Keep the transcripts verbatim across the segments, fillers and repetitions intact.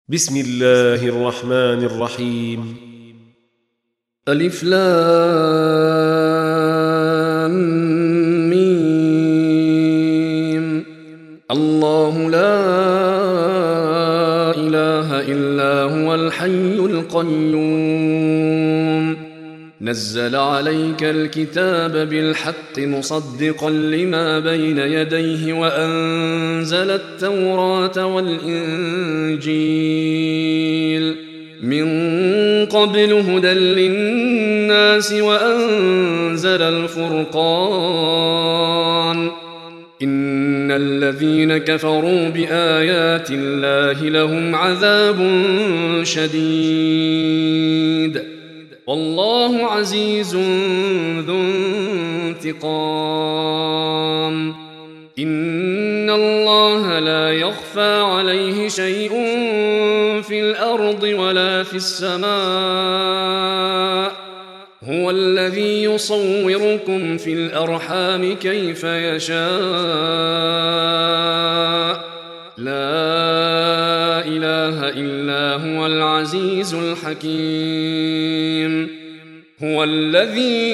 بسم الله الرحمن الرحيم. ألف لام ميم. الله لا إله إلا هو الحي القيوم نزل عليك الكتاب بالحق مصدقا لما بين يديه وأنزل التوراة والإنجيل من قبل هدى للناس وأنزل الفرقان إن الذين كفروا بآيات الله لهم عذاب شديد والله عزيز ذو انتقام إن الله لا يخفى عليه شيء في الأرض ولا في السماء هو الذي يصوركم في الأرحام كيف يشاء لا إله إلا هو العزيز الحكيم هو الذي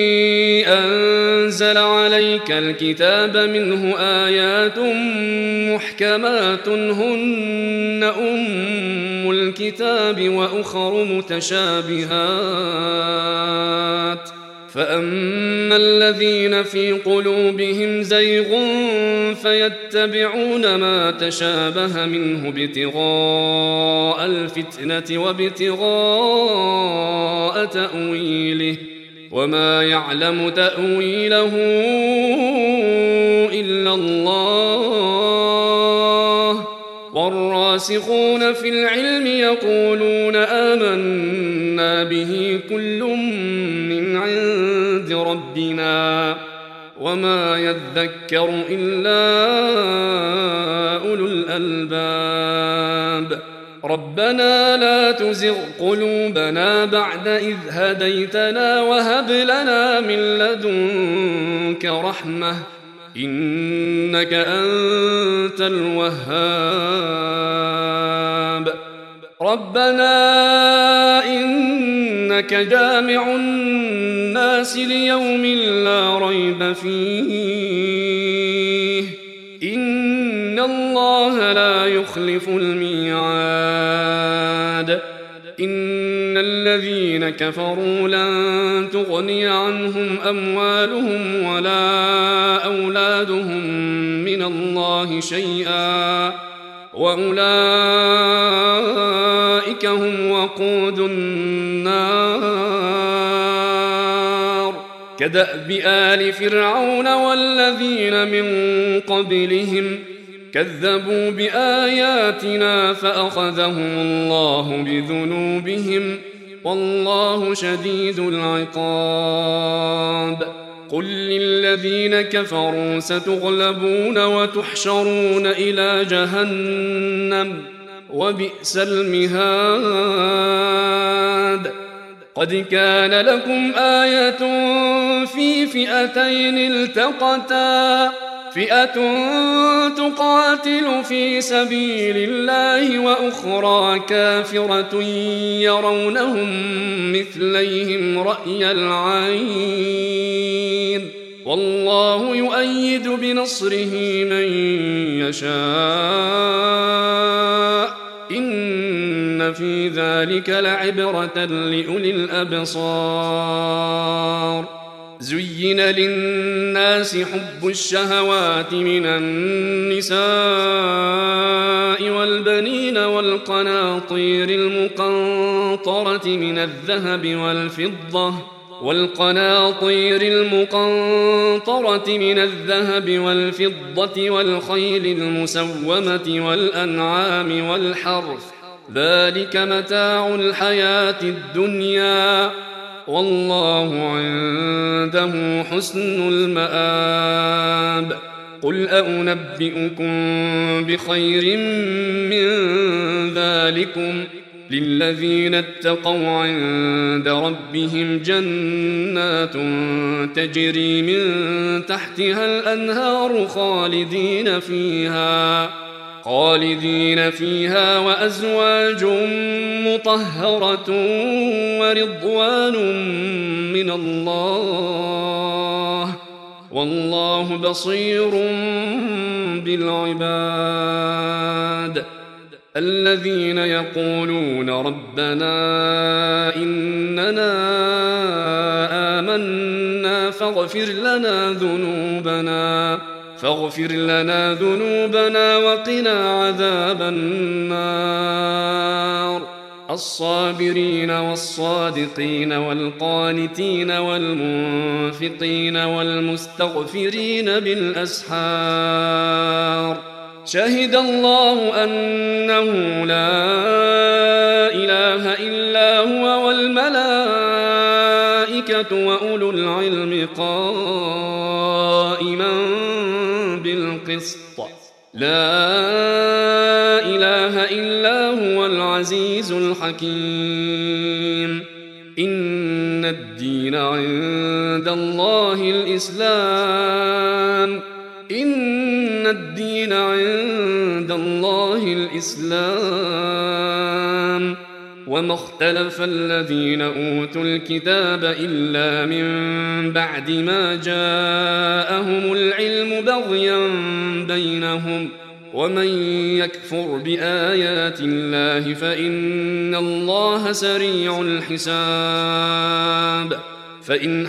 أنزل عليك الكتاب منه آيات محكمات هن أم الكتاب وأخر متشابهات فأما الذين في قلوبهم زيغ فيتبعون ما تشابه منه ابتغاء الفتنة وابتغاء تأويله وما يعلم تأويله إلا الله والراسخون في العلم يقولون آمنا به كل من عند ربنا وما يذكر إلا أولو الألباب ربنا لا تزغ قلوبنا بعد إذ هديتنا وهب لنا من لدنك رحمة إنك أنت الوهاب ربنا إنك جامع الناس ليوم لا ريب فيه إن الله لا يخلف الميعاد إن الذين كفروا لن تغني عنهم أموالهم ولا أولادهم من الله شيئا وأولئك هم وقود النار كدأب آل فرعون والذين من قبلهم كذبوا بآياتنا فأخذهم الله بذنوبهم والله شديد العقاب قل للذين كفروا ستغلبون وتحشرون إلى جهنم وبئس المهاد قد كان لكم آية في فئتين التقتا فئة تقاتل في سبيل الله وأخرى كافرة يرونهم مثليهم رأي العين والله يؤيد بنصره من يشاء إن في ذلك لعبرة لأولي الأبصار زين للناس حب الشهوات من النساء والبنين والقناطير المقنطرة من الذهب والفضة والقناطير المقنطرة من الذهب والفضة والخيل المسومة والأنعام والحرث ذلك متاع الحياة الدنيا والله عنده حسن المآب قل أنبئكم بخير من ذلكم للذين اتقوا عند ربهم جنات تجري من تحتها الأنهار خالدين فيها خالدين فيها وأزواج مطهرة ورضوان من الله والله بصير بالعباد. الذين يقولون ربنا إننا آمنا فاغفر لنا ذنوبنا فاغفر لنا ذنوبنا وقنا عذاب النار. الصابرين والصادقين والقانتين والمنفقين والمستغفرين بالأسحار. شهد الله أنه لا إله إلا هو والملائكة وأولو العلم قائما بالقسط. لا إله إلا هو العزيز الحكيم. إن الدين عند الله الإسلام إن الدين عند الله الإسلام وما اختلف الذين أوتوا الكتاب إلا من بعد ما جاءهم العلم بغيا بينهم ومن يكفر بآيات الله فإن الله سريع الحساب. فإن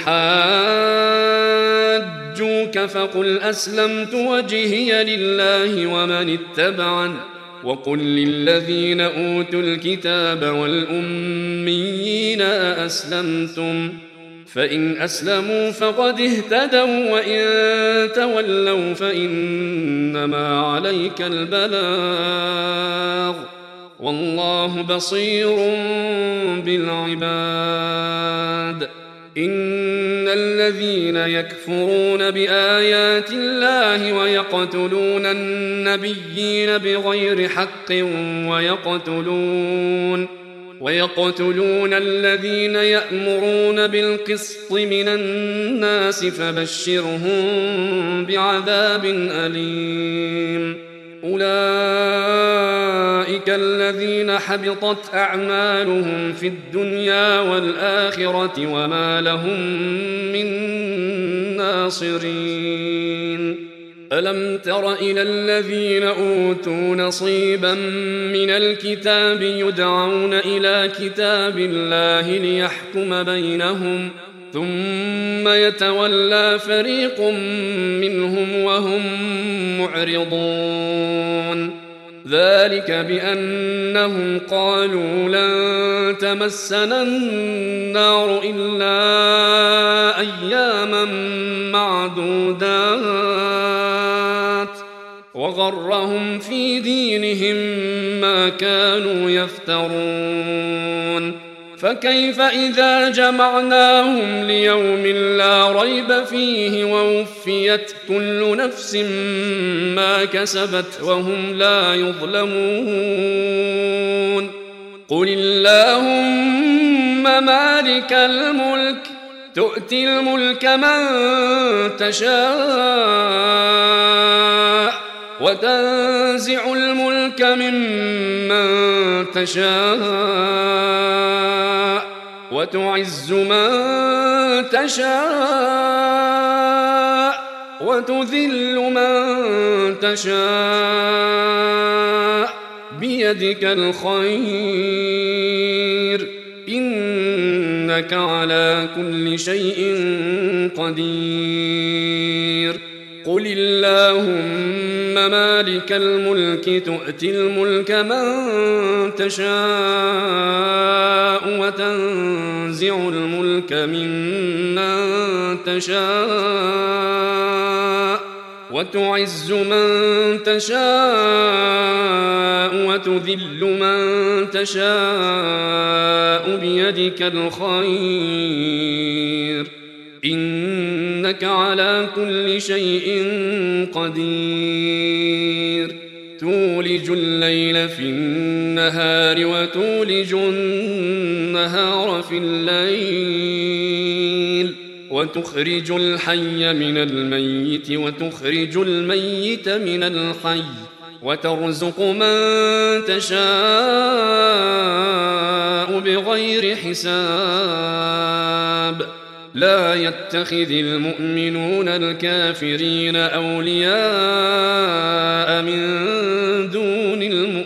حاجوك فقل أسلمت وجهي لله ومن اتبعني وقل للذين أوتوا الكتاب والأميين أأسلمتم فإن أسلموا فقد اهتدوا وإن تولوا فإنما عليك البلاغ والله بصير بالعباد. إن الذين يكفرون بآيات الله ويقتلون النبيين بغير حق ويقتلون ويقتلون الذين يأمرون بالقسط من الناس فبشرهم بعذاب أليم. أولئك الذين حبطت أعمالهم في الدنيا والآخرة وما لهم من ناصرين. ألم تر إلى الذين أوتوا نصيبا من الكتاب يدعون إلى كتاب الله ليحكم بينهم ثم يتولى فريق منهم وهم معرضون. ذلك بأنهم قالوا لن تمسنا النار إلا أياما معدودات وغرهم في دينهم ما كانوا يفترون. فكيف إذا جمعناهم ليوم لا ريب فيه ووفيت كل نفس ما كسبت وهم لا يظلمون. قل اللهم مالك الملك تؤتي الملك من تشاء وتنزع الملك ممن تشاء وتعز من تشاء وتذل من تشاء بيدك الخير إنك على كل شيء قدير. قل اللهم مالك الملك تؤتي الملك من تشاء وتنزع الملك ممن تشاء وتعز من تشاء وتذل من تشاء بيدك الخير إنك على كل شيء قدير. تولج الليل في النهار وتولج النهار في الليل وتخرج الحي من الميت وتخرج الميت من الحي وترزق من تشاء بغير حساب لا يتخذ المؤمنون الكافرين أولياء من دون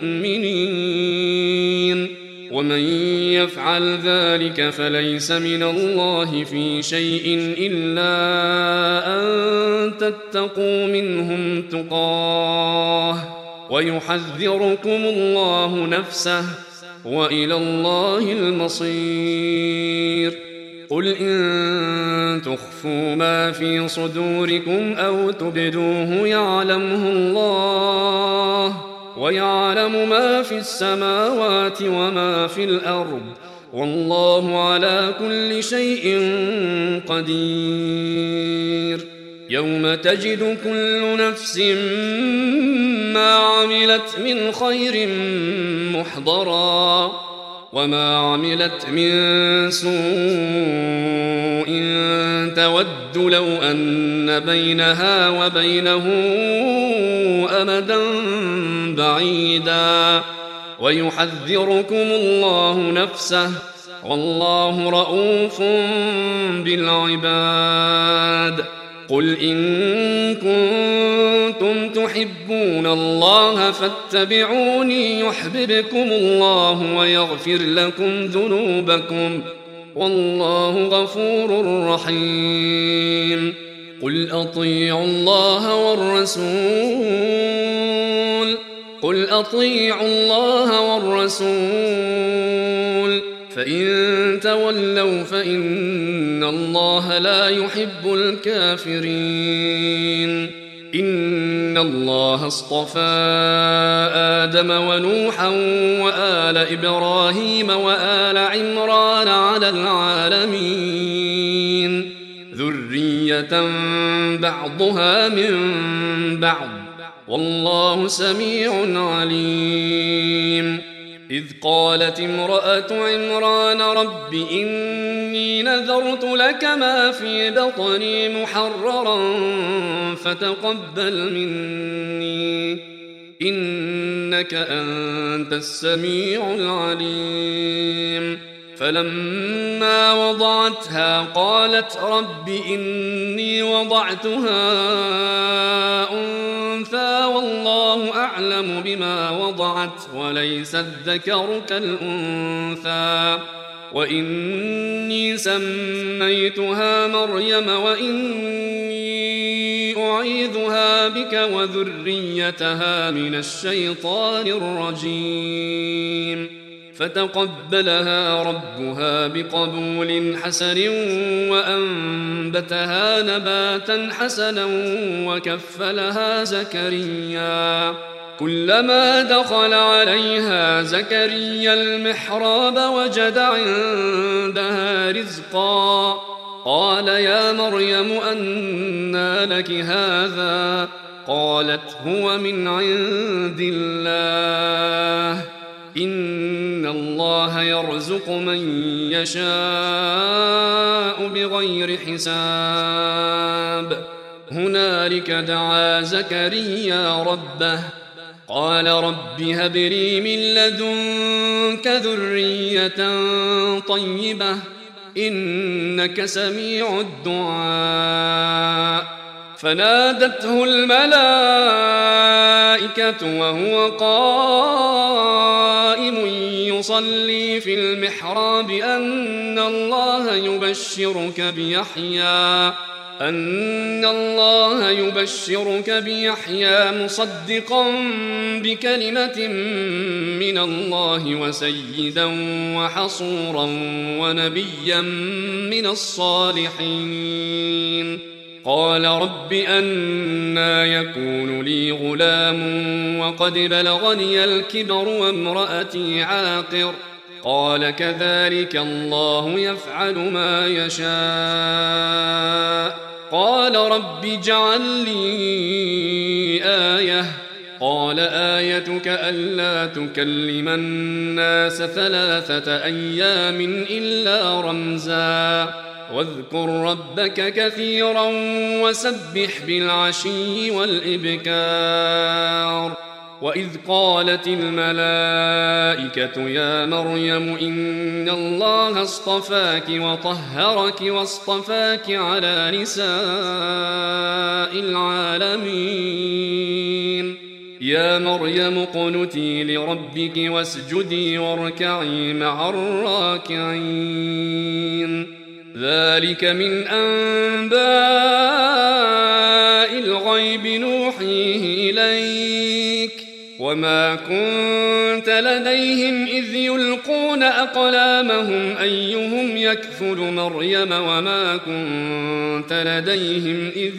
المؤمنين ومن يفعل ذلك فليس من الله في شيء إلا أن تتقوا منهم تقاه ويحذركم الله نفسه وإلى الله المصير قل إن تخفوا ما في صدوركم أو تبدوه يعلمه الله ويعلم ما في السماوات وما في الأرض والله على كل شيء قدير يوم تجد كل نفس ما عملت من خير محضرا وما عملت من سوء تود لو أن بينها وبينه أمدا بعيدا ويحذركم الله نفسه والله رؤوف بالعباد قل إن كنتم تحبون الله فاتبعوني يحببكم الله ويغفر لكم ذنوبكم والله غفور رحيم قل أطيعوا الله والرسول قل أطيعوا الله والرسول فإن تولوا فإن الله لا يحب الكافرين إن الله اصطفى آدم ونوحا وآل إبراهيم وآل عمران على العالمين ذرية بعضها من بعض والله سميع عليم إذ قالت امرأة عمران رب إني نذرت لك ما في بطني محررا فتقبل مني إنك أنت السميع العليم فلما وضعتها قالت رب إني وضعتها أنثى والله أعلم بما وضعت وليس الذكر كالأنثى وإني سميتها مريم وإني أعيذها بك وذريتها من الشيطان الرجيم فتقبلها ربها بقبول حسن وأنبتها نباتا حسنا وكفلها زكريا كلما دخل عليها زكريا المحراب وجد عندها رزقا قال يا مريم أنى لك هذا قالت هو من عند الله إن الله يرزق من يشاء بغير حساب هنالك دعا زكريا ربه قال رب هب لي من لدنك ذرية طيبة إنك سميع الدعاء فنادته الملائكة وهو قائم يصلي في المحراب أن الله يبشرك بيحيى أن الله يبشرك بيحيى مصدقا بكلمة من الله وسيدا وحصورا ونبيا من الصالحين قال رب أنى يكون لي غلام وقد بلغني الكبر وامرأتي عاقر قال كذلك الله يفعل ما يشاء قال رب اجعل لي آية قال آيتك ألا تكلم الناس ثلاثة أيام إلا رمزا واذكر ربك كثيرا وسبح بالعشي والإبكار وإذ قالت الملائكة يا مريم إن الله اصطفاك وطهرك واصطفاك على نساء العالمين يا مريم اقنتي لربك واسجدي واركعي مع الراكعين ذلك من أنباء الغيب نوحيه إليك وما كنت لديهم إذ يلقون أقلامهم أيهم يكفل مريم وما كنت لديهم إذ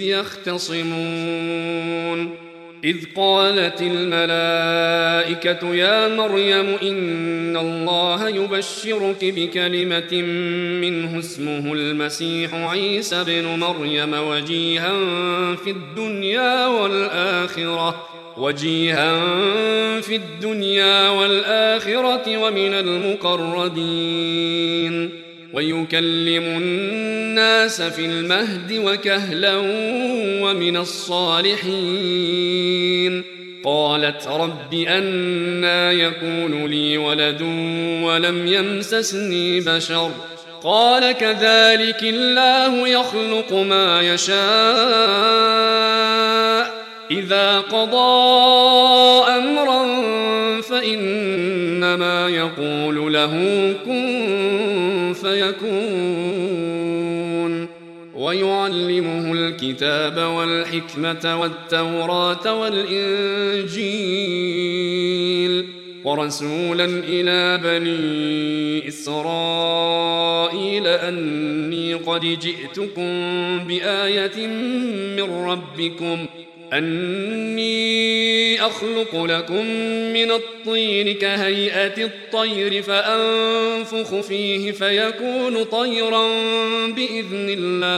يختصمون إذ قالت الملائكة يا مريم إن الله يبشرك بكلمة منه اسمه المسيح عيسى بن مريم وجيها في الدنيا والآخرة وجيها في الدنيا والآخرة ومن المقربين ويكلم الناس في المهد وكهلا ومن الصالحين قالت رب أنى يكون لي ولد ولم يمسسني بشر قال كذلك الله يخلق ما يشاء إذا قضى أمرا فإنما يقول له كن فيكون ويعلمه الكتاب والحكمة والتوراة والإنجيل ورسولا إلى بني إسرائيل أني قد جئتكم بآية من ربكم أني أخلق لكم من الطين كهيئة الطير فأنفخ فيه فيكون طيرا بإذن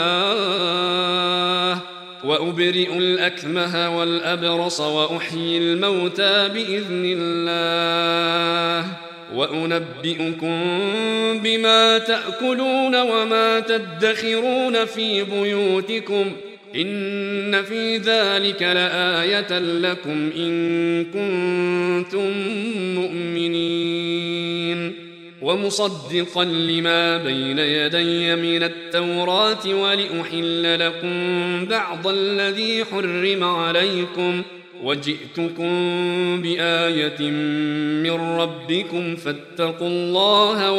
الله وأبرئ الأكمه والأبرص وأحيي الموتى بإذن الله وأنبئكم بما تأكلون وما تدخرون في بيوتكم إن في ذلك لآية لكم إن كنتم مؤمنين ومصدقا لما بين يدي من التوراة ولأحل لكم بعض الذي حرم عليكم وجئتكم بآية من ربكم فاتقوا الله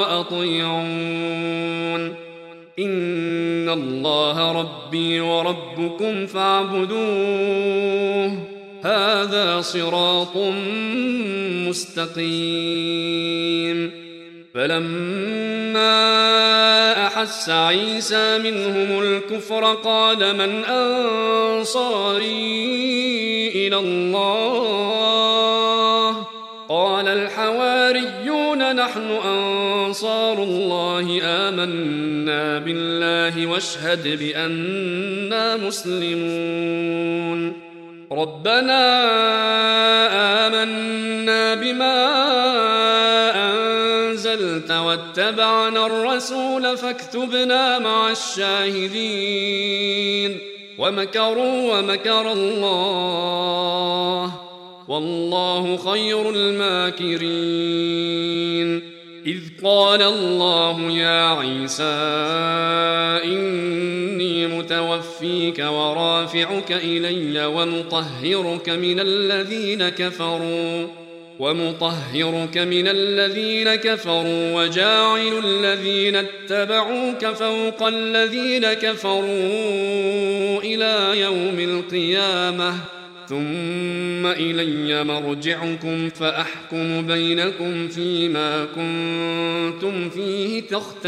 وأطيعون إن الله ربي وربكم فاعبدوه هذا صراط مستقيم فلما أحس عيسى منهم الكفر قال من أنصاري إلى الله قال الحواريون نحن أنصار الله آمنا بالله واشهد بأننا مسلمون ربنا آمنا بما أنزلت واتبعنا الرسول فاكتبنا مع الشاهدين ومكروا ومكر الله والله خير الماكرين إذ قال الله يا عيسى إني متوفيك ورافعك إلي ومطهرك من الذين كفروا ومطهرك من الذين كفروا وجاعل الذين اتبعوك فوق الذين كفروا إلى يوم القيامة ثم إلي مرجعكم فأحكم بينكم فيما كنتم فيه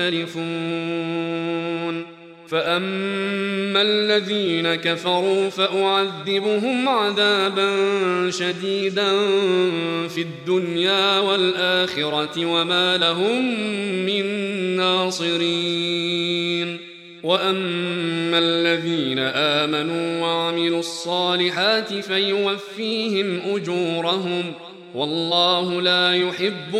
تختلفون فأما الذين كفروا فأعذبهم عذابا شديدا في الدنيا والآخرة وما لهم من ناصرين وأما الذين آمنوا وعملوا الصالحات فيوفيهم أجورهم والله لا يحب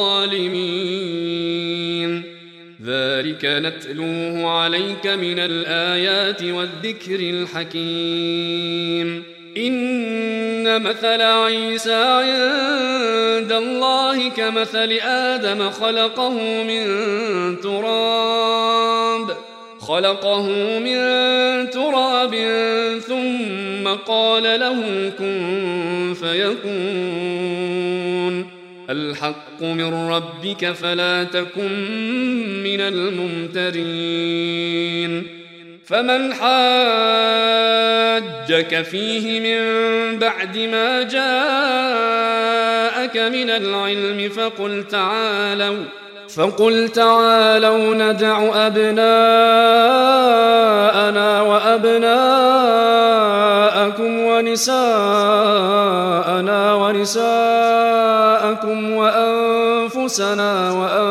الظالمين ذلك نتلوه عليك من الآيات والذكر الحكيم إن مثل عيسى عند الله كمثل آدم خلقه من تراب خلقه من تراب ثم قال له كن فيكون الحق من ربك فلا تكن من الممترين فمن حاجك فيه من بعد ما جاءك من العلم فقل تعالوا فقل تعالوا ندع أبناءنا وأبناءكم ونساءنا ونساءكم وأنفسنا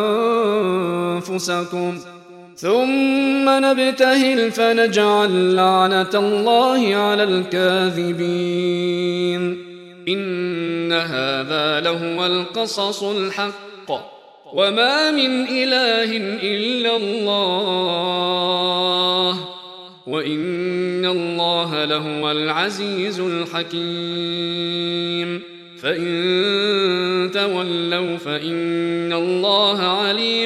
وأنفسكم ثم نبتهل فنجعل لعنة الله على الكاذبين إن هذا لهو القصص الحق وما من إله إلا الله وإن الله لهو العزيز الحكيم فإن تولوا فإن الله عليم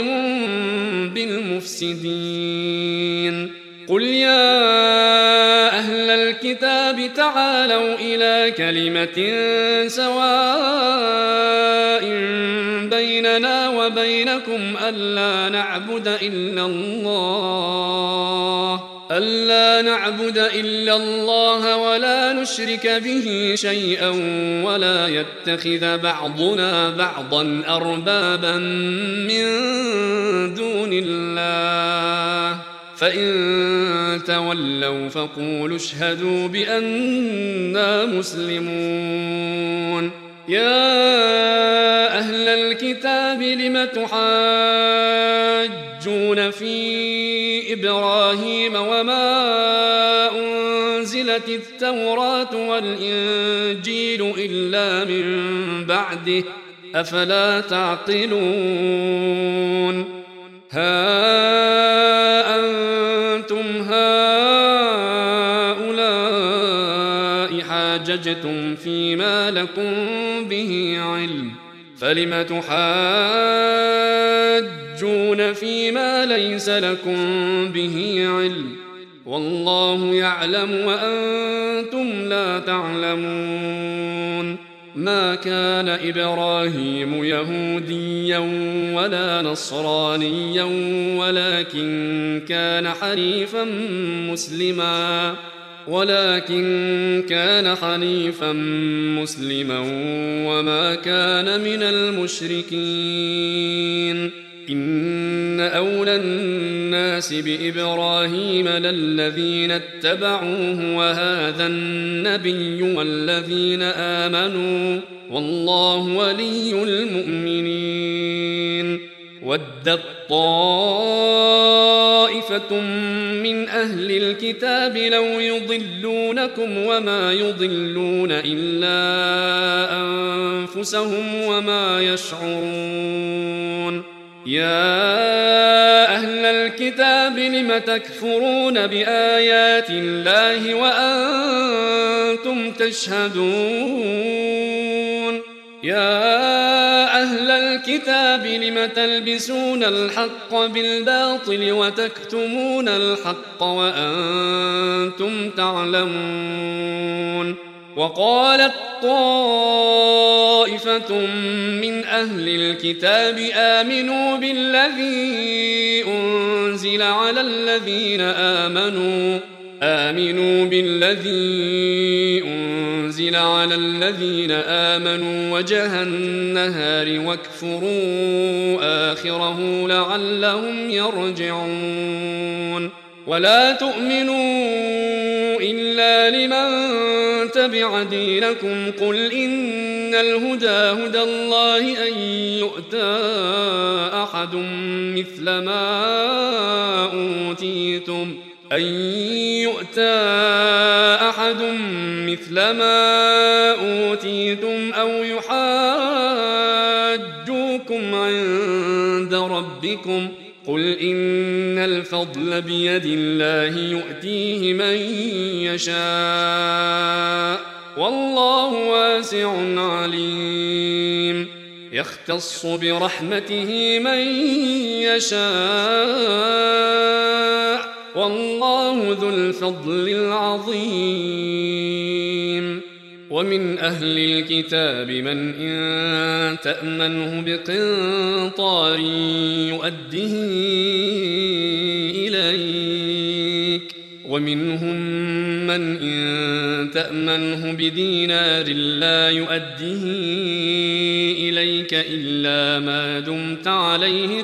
بالمفسدين قل يا أهل الكتاب تعالوا إلى كلمة سواء بيننا وبينكم ألا نعبد إلا الله ألا نعبد إلا الله ولا نشرك به شيئا ولا يتخذ بعضنا بعضا أربابا من دون الله فإن تولوا فقولوا اشهدوا بأننا مسلمون يا أهل الكتاب لم تحاجون في إبراهيم وما أنزلت التوراة والإنجيل إلا من بعده أفلا تعقلون ها أنتم هؤلاء حاججتم فيما لكم به علم فلم تحاجون فيما ليس لكم به علم والله يعلم وأنتم لا تعلمون ما كان إبراهيم يهوديا ولا نصرانيا ولكن كان حنيفا مسلما ولكن كان حنيفا مسلما وما كان من المشركين إن أولى الناس بإبراهيم للذين اتبعوه وهذا النبي والذين آمنوا والله ولي المؤمنين ودت طائفة من أهل الكتاب لو يضلونكم وما يضلون إلا أنفسهم وما يشعرون يا أهل الكتاب لم تكفرون بآيات الله وأنتم تشهدون يا أهل الكتاب لم تلبسون الحق بالباطل وتكتمون الحق وأنتم تعلمون وقالت طائفة من أهل الكتاب آمنوا بالذي أنزل على الذين آمنوا آمنوا بالذي أنزل على الذين آمنوا وجه النهار واكفروا آخره لعلهم يرجعون ولا تؤمنوا إلا لمن تبع دينكم قل إن الهدى هدى الله أن يؤتى أحد مثل ما أوتيتم أن يؤتى أحد مثل ما أوتيتم أو يحاجوكم عند ربكم قل إن الفضل بيد الله يؤتيه من يشاء والله واسع عليم يختص برحمته من يشاء والله ذو الفضل العظيم ومن أهل الكتاب من إن تأمنه بقنطار يؤده إليك ومنهم من إن تأمنه بدينار لا يؤده إليك إلا ما دمت عليه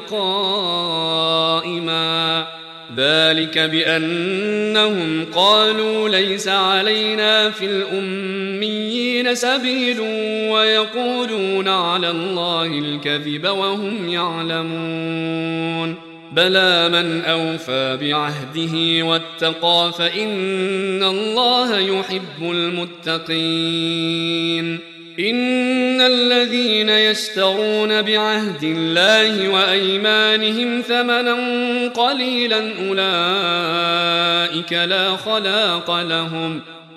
قائما ذلك بأنهم قالوا ليس علينا في الأميين سبيل ويقولون على الله الكذب وهم يعلمون بلى من أوفى بعهده واتقى فإن الله يحب المتقين إن الذين يشترون بعهد الله وأيمانهم ثمنا قليلا أولئك لا خلاق لهم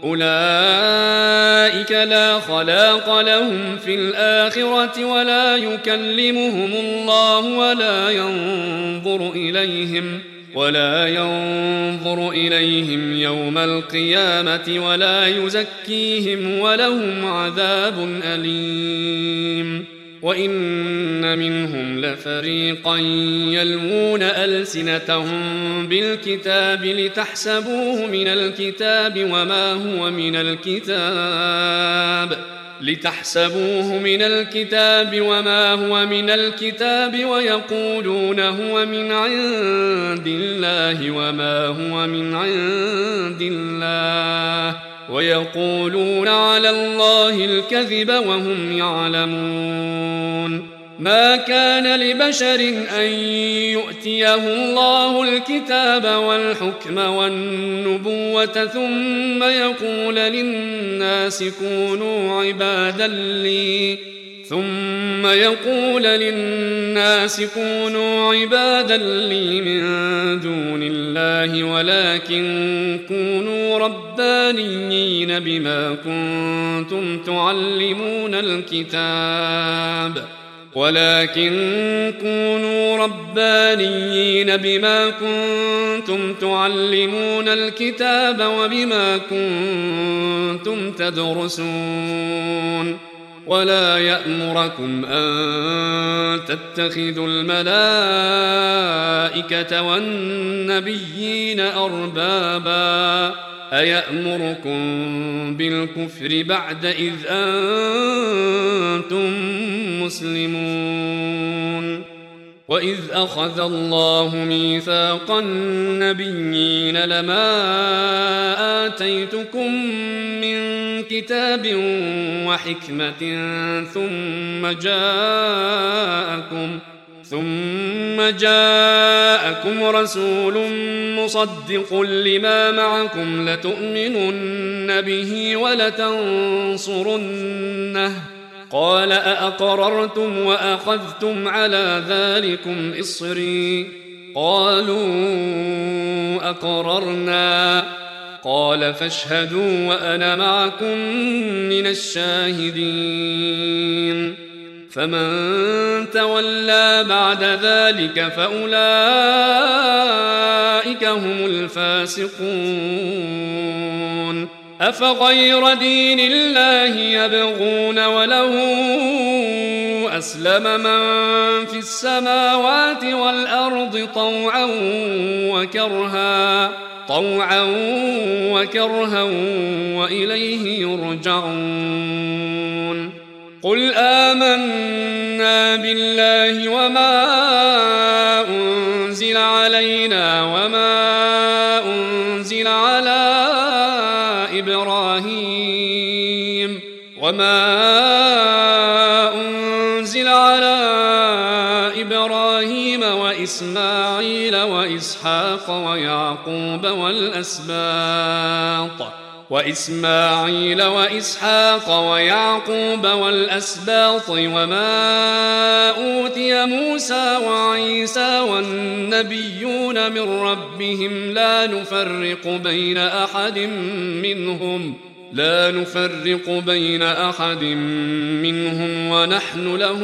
أولئك لا خلاق لهم في الآخرة ولا يكلمهم الله ولا ينظر إليهم ولا ينظر إليهم يوم القيامة ولا يزكيهم ولهم عذاب أليم وإن منهم لفريقا يلوون ألسنتهم بالكتاب لتحسبوه من الكتاب وما هو من الكتاب لتحسبوه من الكتاب وما هو من الكتاب ويقولون هو من عند الله وما هو من عند الله ويقولون على الله الكذب وهم يعلمون ما كان لبشر أن يؤتيه الله الكتاب والحكم والنبوة ثم يقول للناس كونوا عبادا لي ثم يقول للناس كونوا عبادا لي من دون الله ولكن كونوا ربانيين بما كنتم تعلمون الكتاب ولكن كونوا ربانيين بما كنتم تعلمون الكتاب وبما كنتم تدرسون ولا يأمركم أن تتخذوا الملائكة والنبيين أربابا أيأمركم بالكفر بعد إذ أنتم مسلمون وإذ أخذ الله ميثاق النبيين لما آتيتكم من كتاب وحكمة ثم جاءكم ثم جاءكم رسول مصدق لما معكم لتؤمنن به ولتنصرنه قال أأقررتم وأخذتم على ذلكم إصري قالوا أقررنا قال فاشهدوا وأنا معكم من الشاهدين فمن تولى بعد ذلك فأولئك هم الفاسقون أفغير دين الله يبغون وله أسلم من في السماوات والأرض طوعا وكرها طوعا وكرها وإليه يرجعون قل آمنا بالله وما أنزل علينا وما أنزل على إبراهيم وما أنزل على إبراهيم وإسماعيل وإسحاق ويعقوب والأسباط وإسماعيل وإسحاق ويعقوب والأسباط وما أوتي موسى وعيسى والنبيون من ربهم لا نفرق بين أحد منهم لا نفرق بين أحد منهم ونحن له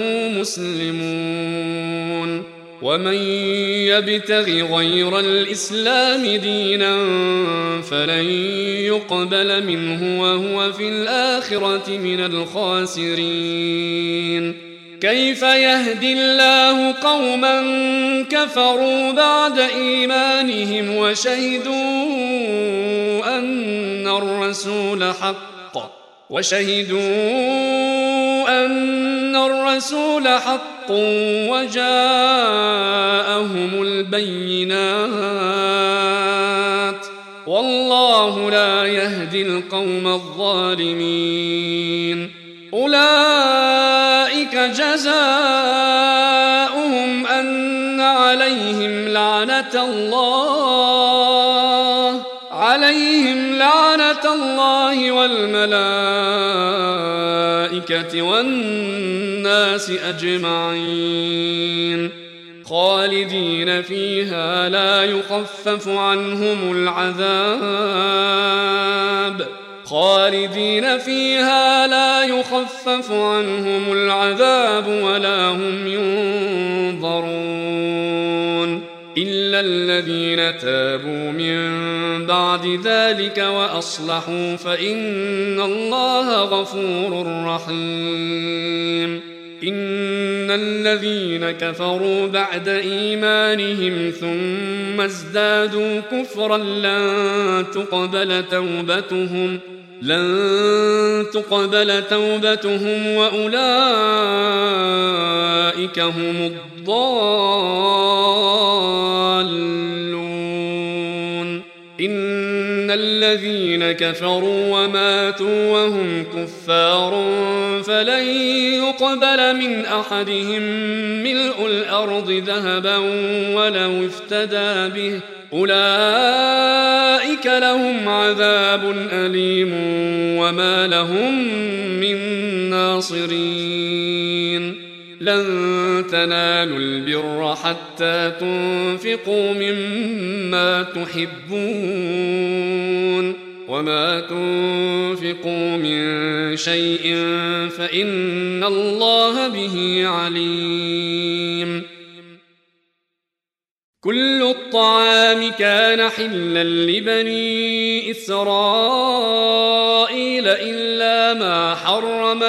مسلمون ومن يبتغ غير الإسلام دينا فلن يقبل منه وهو في الآخرة من الخاسرين كيف يهدي الله قوما كفروا بعد إيمانهم وشهدوا أن الرسول حق وشهدوا أن الرسول حق وجاءهم البينات والله لا يهدي القوم الظالمين أولئك جزاؤهم أن عليهم لعنة الله عليهم لعنة الله والملائكة والناس أجمعين خالدين فيها لا يخفف عنهم العذاب خالدين فيها لا يخفف عنهم العذاب ولا هم ينظرون إلا الذين تابوا من بعد ذلك وأصلحوا فإن الله غفور رحيم إن الذين كفروا بعد إيمانهم ثم ازدادوا كفرا لن تقبل توبتهم لن تقبل توبتهم وأولئك هم الضالون إن الذين كفروا وماتوا وهم كفار فلن يقبل من أحدهم ملء الأرض ذهبا ولو افتدى به أولئك لهم عذاب أليم وما لهم من ناصرين لن تنالوا البر حتى تنفقوا مما تحبون وما تنفقوا من شيء فإن الله به عليم كل الطعام كان حلا لبني إسرائيل إلا ما حرم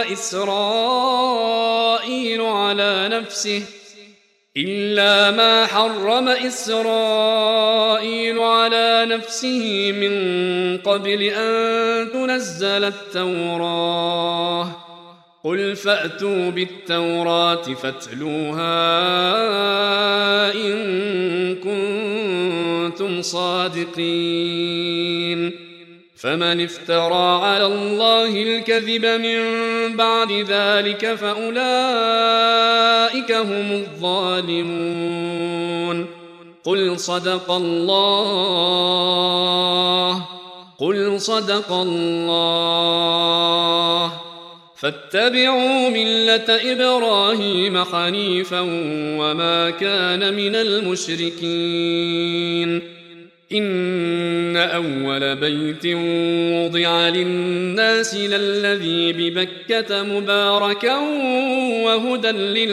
إسرائيل على نفسه إلا ما حرم إسرائيل على نفسه من قبل أن تنزل التوراة قل فأتوا بالتوراة فاتلوها إن كنتم صادقين فمن افترى على الله الكذب من بعد ذلك فأولئك هم الظالمون قل صدق الله قل صدق الله فاتبعوا ملة إبراهيم حنيفا وما كان من المشركين إن أول بيت وضع للناس للذي ببكة مباركا وهدى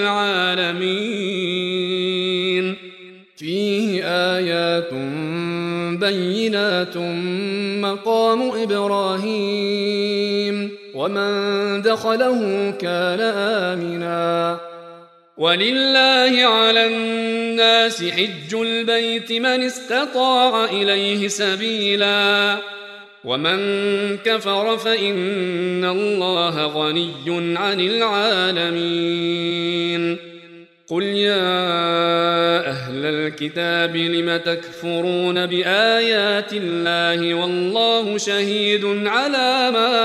للعالمين فيه آيات بينات مقام إبراهيم ومن دخله كان آمنا ولله على الناس حج البيت من استطاع إليه سبيلا ومن كفر فإن الله غني عن العالمين قل يا أهل الكتاب لم تكفرون بآيات الله والله شهيد على ما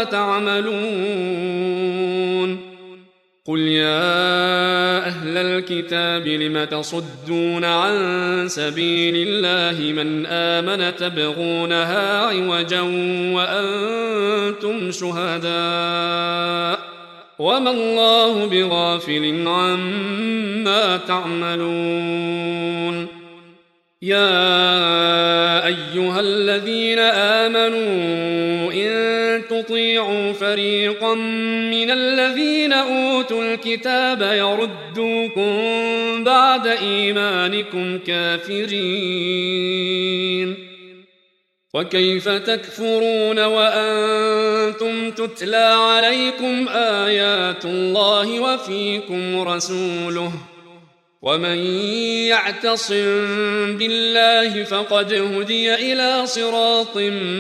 تعملون قل يا أهل الكتاب لم تصدون عن سبيل الله من آمن تبغونها عوجا وأنتم شهداء وما الله بغافل عما تعملون يا أيها الذين آمنوا إن تطيعوا فريقا من الذين أوتوا الكتاب يردوكم بعد إيمانكم كافرين. وكيف تكفرون وأنتم تتلى عليكم آيات الله وفيكم رسوله؟ ومن يعتصم بالله فقد هدي إلى صراط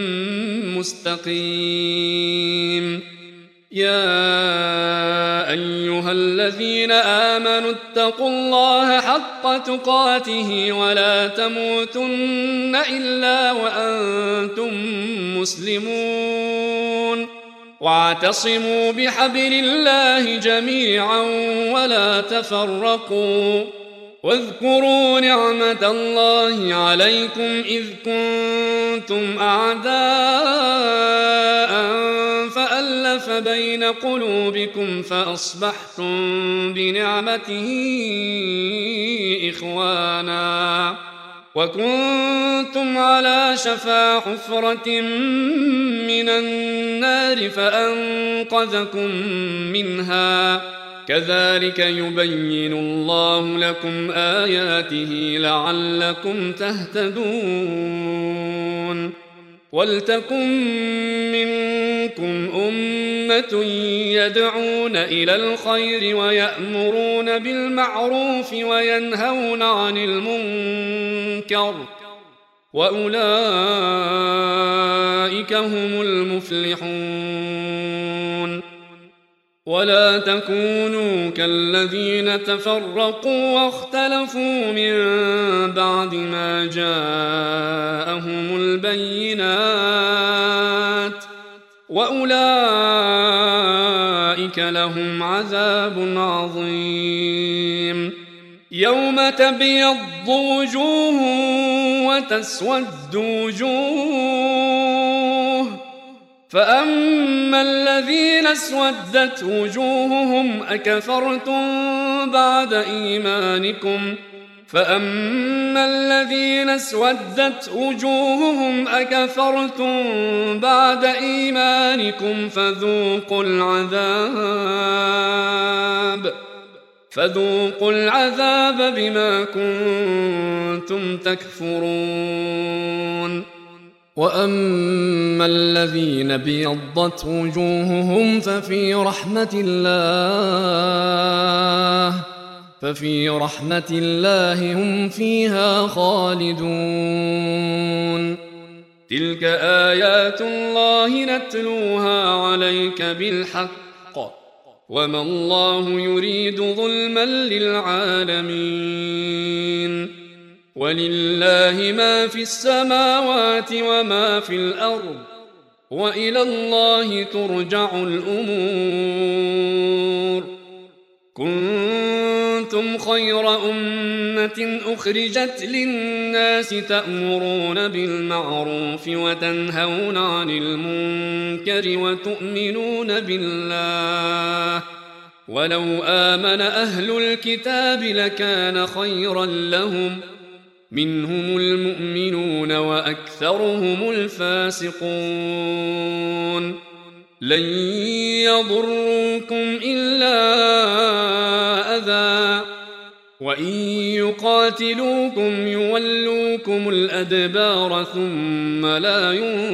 مستقيم. يا أيها الذين آمنوا اتقوا الله حق تقاته ولا تموتن إلا وأنتم مسلمون. واعتصموا بحبل الله جميعا ولا تفرقوا. واذكروا نعمة الله عليكم إذ كنتم أعداء فألف بين قلوبكم فأصبحتم بنعمته إخوانا وكنتم على شفا حفرة من النار فأنقذكم منها. كذلك يبين الله لكم آياته لعلكم تهتدون. ولتكن منكم أمة يدعون إلى الخير ويأمرون بالمعروف وينهون عن المنكر وأولئك هم المفلحون. ولا تكونوا كالذين تفرقوا واختلفوا من بعد ما جاءهم البينات وأولئك لهم عذاب عظيم. يوم تبيض وجوه وتسود وجوه فأما الذين اسودت وجوههم أكفرتم بعد إيمانكم فأما الذين اسودت وجوههم أكفرتم بعد إيمانكم فذوقوا العذاب فذوقوا العذاب بما كنتم تكفرون. وأما الذين بيضت وجوههم ففي رحمة الله ففي رحمة الله هم فيها خالدون. تلك آيات الله نتلوها عليك بالحق وما الله يريد ظلما للعالمين. ولله ما في السماوات وما في الأرض وإلى الله ترجع الأمور. كنتم خير أمة أخرجت للناس تأمرون بالمعروف وتنهون عن المنكر وتؤمنون بالله. ولو آمن أهل الكتاب لكان خيرا لهم منهم المؤمنون وأكثرهم الفاسقون. لن يضروكم إلا أذى وإن يقاتلوكم يولوكم الأدبار ثم لا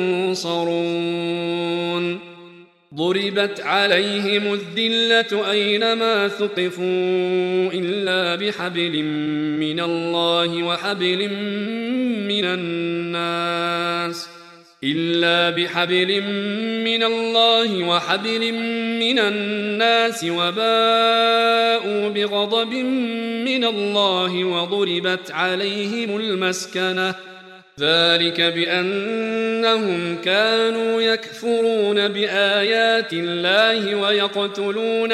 ينصرون. ضربت عليهم الذلة أينما ثقفوا إلا بحبل من الله وحبل من الناس إلا بحبل من الله وحبل من الناس وباءوا بغضب من الله وضربت عليهم المسكنة ذلك بأنهم كانوا يكفرون بآيات الله ويقتلون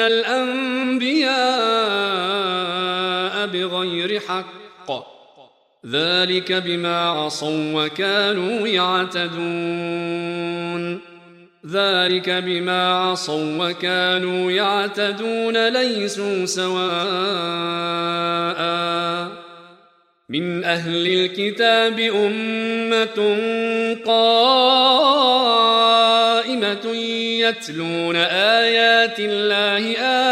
الأنبياء بغير حق ذلك بما عصوا وكانوا يعتدون ذلك بما عصوا وكانوا يعتدون ليسوا سواء من أهل الكتاب أمة قائمة طائفة يتلون آيات الله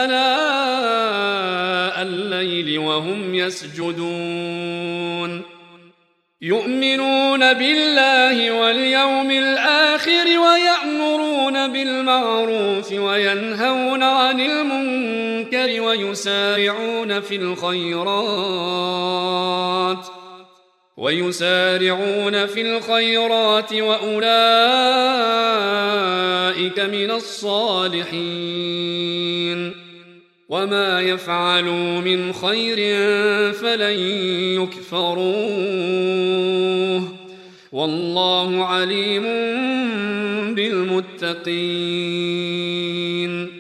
آناء الليل وهم يسجدون يؤمنون بالله واليوم الآخر ويأمرون بالمعروف وينهون عن المنكر ويسارعون في الخيرات ويسارعون في الخيرات وأولئك من الصالحين وما يفعلوا من خير فلن يكفروه والله عليم بالمتقين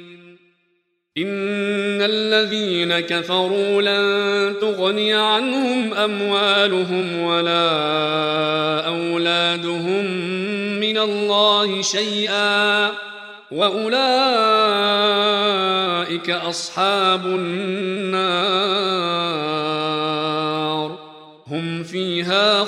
إن الذين كفروا لن تغني عنهم أموالهم ولا أولادهم من الله شيئا وأولئك أصحاب النار هم فيها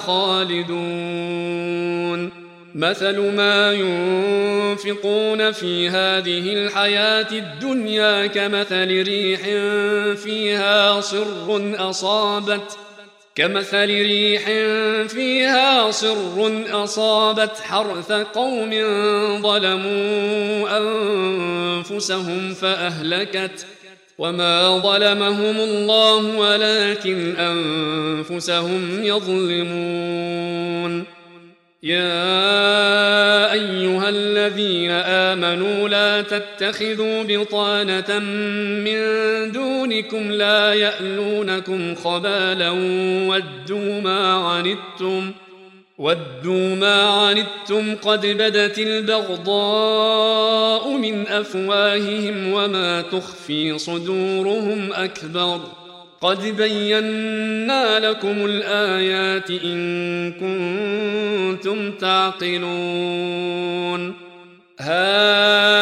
خالدون مثل ما ينفقون في هذه الحياة الدنيا كمثل ريح فيها صر أصابت كمثل ريح فيها صر أصابت حرث قوم ظلموا أنفسهم فأهلكت وما ظلمهم الله ولكن أنفسهم يظلمون يا أيها الذين آمنوا لا تتخذوا بطانة من دونكم لا يألونكم خبالا ودوا ما عنتم ودوا ما عنتم قد بدت البغضاء من أفواههم وما تخفي صدورهم أكبر قد بينا لكم الآيات إن كنتم تعقلون ها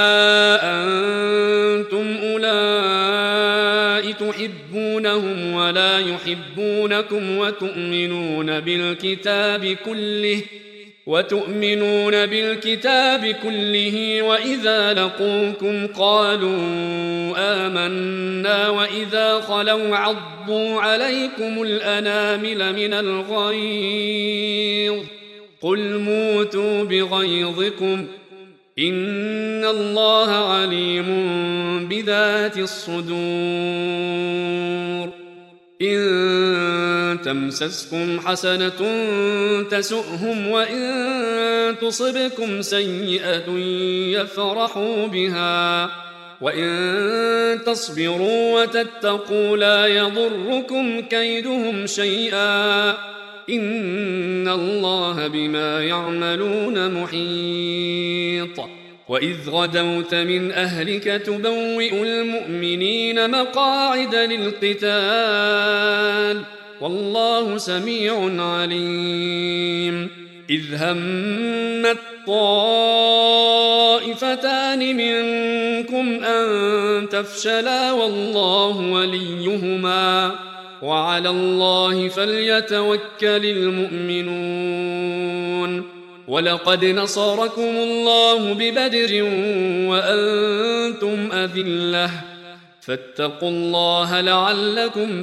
أنتم أولئك تحبونهم ولا يحبونكم وتؤمنون بالكتاب كله وتؤمنون بالكتاب كله وإذا لقوكم قالوا آمنا وإذا خلوا عضوا عليكم الأنامل من الغيظ قل موتوا بغيظكم إن الله عليم بذات الصدور إن تمسسكم حسنة تسؤهم وإن تصبكم سيئة يفرحوا بها وإن تصبروا وتتقوا لا يضركم كيدهم شيئا إن الله بما يعملون محيط وإذ غدوت من أهلك تبوئ المؤمنين مقاعد للقتال والله سميع عليم إذ همت طائفتان منكم أن تفشلا والله وليهما وعلى الله فليتوكل المؤمنون ولقد نصركم الله ببدر وأنتم أذلة فاتقوا الله لعلكم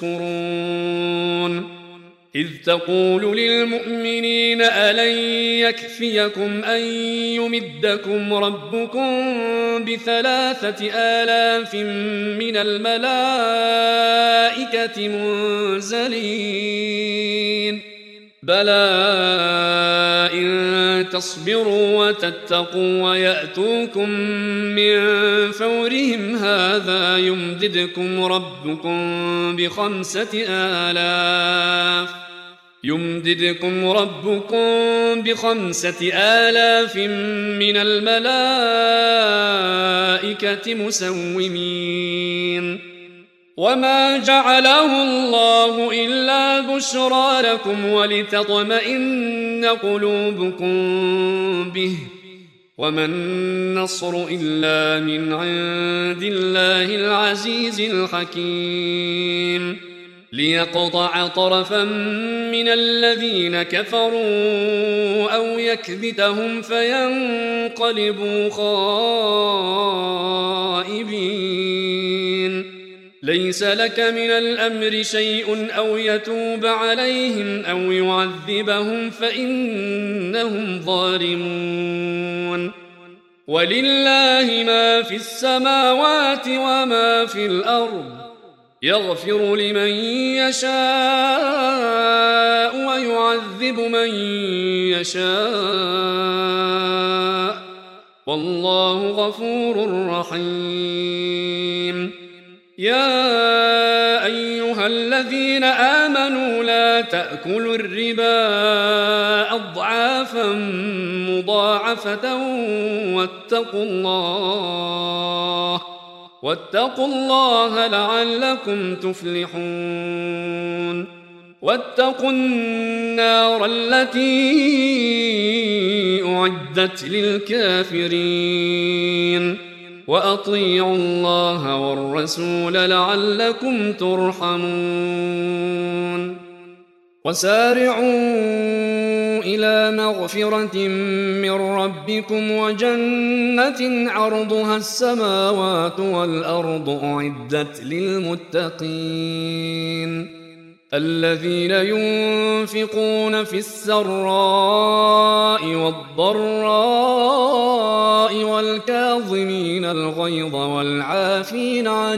تشكرون إذ تقول للمؤمنين ألن يكفيكم أن يمدكم ربكم بثلاثة آلاف من الملائكة منزلين بلى إن تصبروا وتتقوا ويأتوكم من فورهم هذا يمددكم ربكم بخمسة آلاف يمددكم ربكم بخمسة آلاف من الملائكة مسومين وما جعله الله إلا بشرى لكم ولتطمئن قلوبكم به وما النصر إلا من عند الله العزيز الحكيم ليقطع طرفا من الذين كفروا أو يكبتهم فينقلبوا خائبين. ليس لك من الأمر شيء أو يتوب عليهم أو يعذبهم فإنهم ظالمون. ولله ما في السماوات وما في الأرض، يغفر لمن يشاء ويعذب من يشاء، والله غفور رحيم. يا أيها الذين آمنوا لا تأكلوا الربا أضعافا مضاعفة واتقوا الله واتقوا الله لعلكم تفلحون. واتقوا النار التي أعدت للكافرين، وأطيعوا الله والرسول لعلكم ترحمون. وسارعوا إلى مغفرة من ربكم وجنة عرضها السماوات والأرض أعدت للمتقين الذين ينفقون في السراء والضراء والكاظمين الغيظ والعافين عن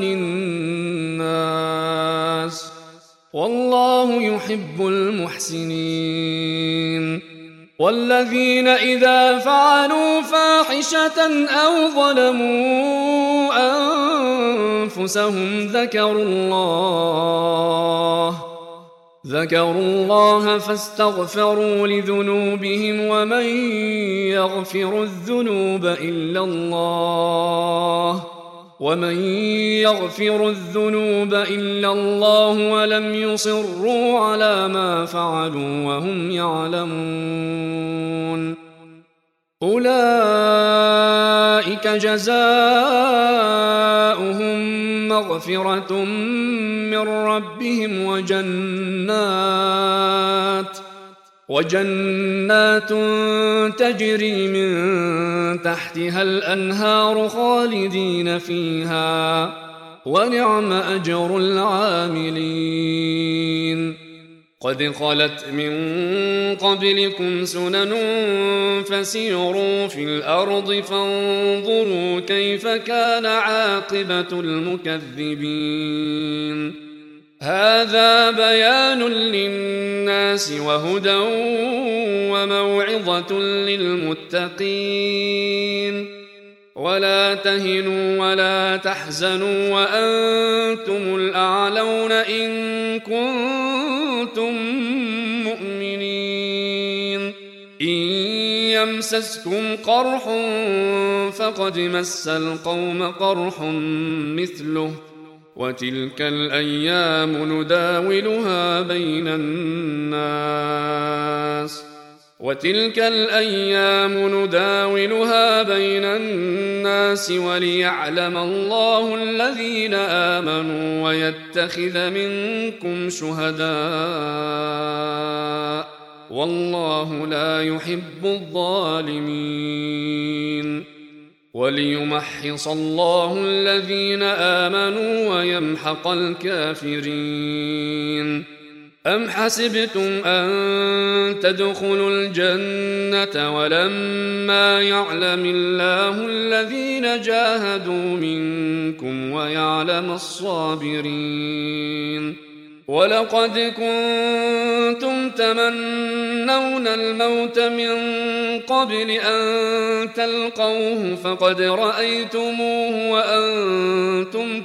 الناس، والله يحب المحسنين. والذين إذا فعلوا فاحشة أو ظلموا أنفسهم ذكروا الله ذكروا الله فاستغفروا لذنوبهم ومن يغفر الذنوب إلا الله ومن يغفر الذنوب إلا الله ولم يصروا على ما فعلوا وهم يعلمون. أولئك جزاؤهم مغفرة من ربهم وجنات وجنات تجري من تحتها الأنهار خالدين فيها، ونعم أجر العاملين. قد خلت من قبلكم سنن فسيروا في الأرض فانظروا كيف كان عاقبة المكذبين. هذا بيان للناس وهدى وموعظة للمتقين. ولا تهنوا ولا تحزنوا وأنتم الأعلون إن كنتم مؤمنين. إن يمسسكم قرح فقد مس القوم قرح مثله، وتلك الأيام نداولها بين الناس وتلك الأيام نداولها بين الناس وليعلم الله الذين آمنوا ويتخذ منكم شهداء، والله لا يحب الظالمين. وليمحص الله الذين آمنوا ويمحق الكافرين. أم حسبتم أن تدخلوا الجنة ولما يعلم الله الذين جاهدوا منكم ويعلم الصابرين؟ ولقد كنتم تمنون الموت من قبل أن تلقوه فقد رأيتموه وأنتم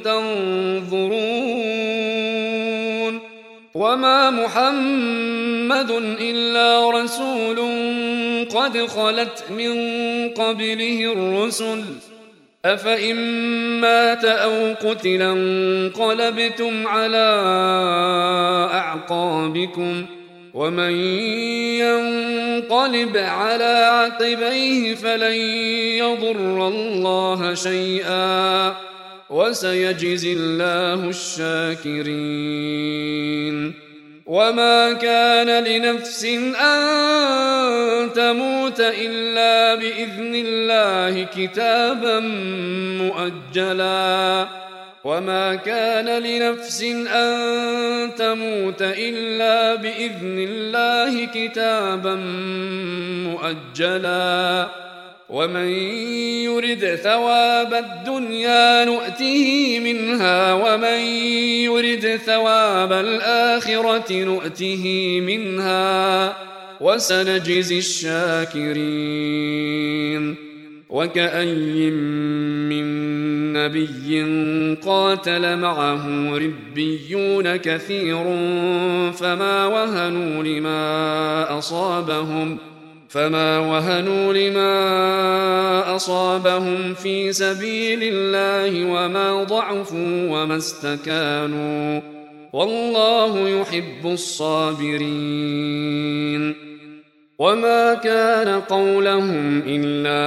تنظرون. وما محمد إلا رسول قد خلت من قبله الرسل، أفإن مات أو قتل انقلبتم على أعقابكم، ومن ينقلب على عقبيه فلن يضر الله شيئا، وسيجزي الله الشاكرين. وما كان لنفس أن تموت إلا بإذن الله كتابا مؤجلا وما كان لنفس أن تموت إلا بإذن الله كتابا مؤجلا ومن يرد ثواب الدنيا نؤته منها ومن يرد ثواب الآخرة نؤته منها وسنجزي الشاكرين. وكأي من نبي قاتل معه ربيون كثير فما وهنوا لما أصابهم فما وهنوا لما أصابهم في سبيل الله وما ضعفوا وما استكانوا والله يحب الصابرين. وما كان قولهم إلا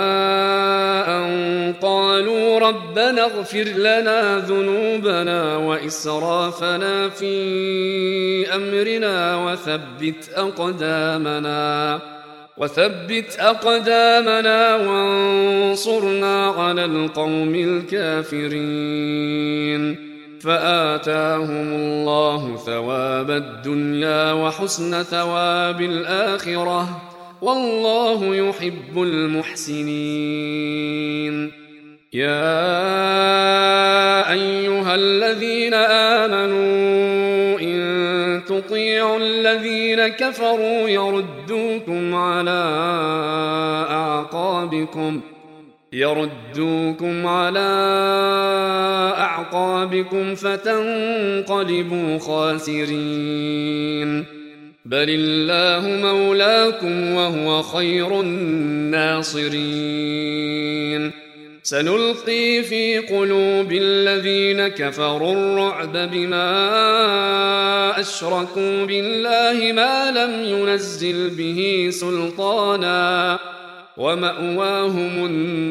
أن قالوا ربنا اغفر لنا ذنوبنا وإسرافنا في أمرنا وثبت أقدامنا وثبت أقدامنا وانصرنا على القوم الكافرين. فآتاهم الله ثواب الدنيا وحسن ثواب الآخرة والله يحب المحسنين. يا أيها الذين آمنوا إن تطيعوا الذين كفروا يردوكم على أعقابكم يردوكم على أعقابكم فتنقلبوا خاسرين. بل الله مولاكم وهو خير الناصرين. سنلقي في قلوب الذين كفروا الرعب بما أشركوا بالله ما لم ينزل به سلطانا ومأواهم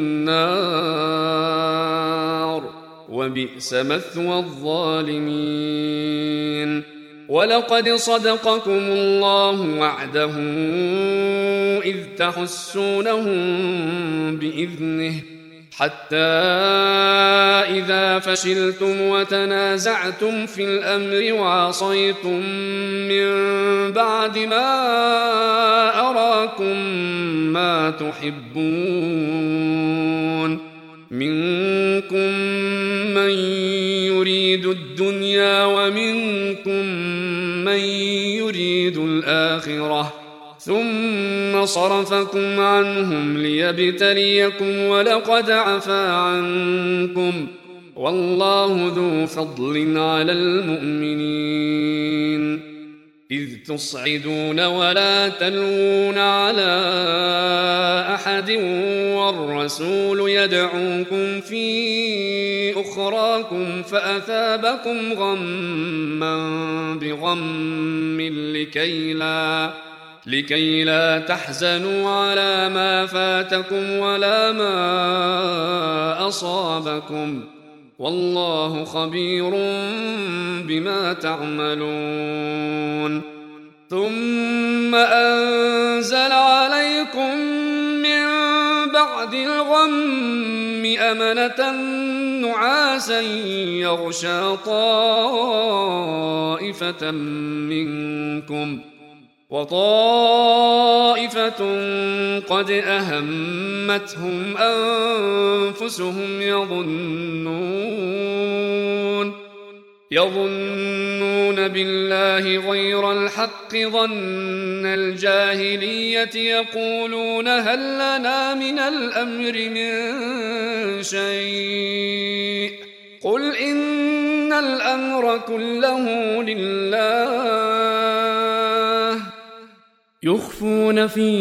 النار وبئس مثوى الظالمين. ولقد صدقكم الله وعده إذ تحسونهم بإذنه حتى إذا فشلتم وتنازعتم في الأمر وعصيتم من بعد ما أراكم ما تحبون منكم من يريد الدنيا ومنكم من يريد الآخرة ثم صرفكم عنهم ليبتليكم ولقد عفا عنكم والله ذو فضل على المؤمنين. إذ تصعدون ولا تلوون على أحد والرسول يدعوكم في أخراكم فأثابكم غما بغم لكي لا لكي لا تحزنوا على ما فاتكم ولا ما أصابكم والله خبير بما تعملون. ثم أنزل عليكم من بعد الغم أمنة نعاسا يغشى طائفة منكم وطائفة قد أهمتهم أنفسهم يظنون يظنون بالله غير الحق ظن الجاهلية يقولون هل لنا من الأمر من شيء قل إن الأمر كله لله يخفون في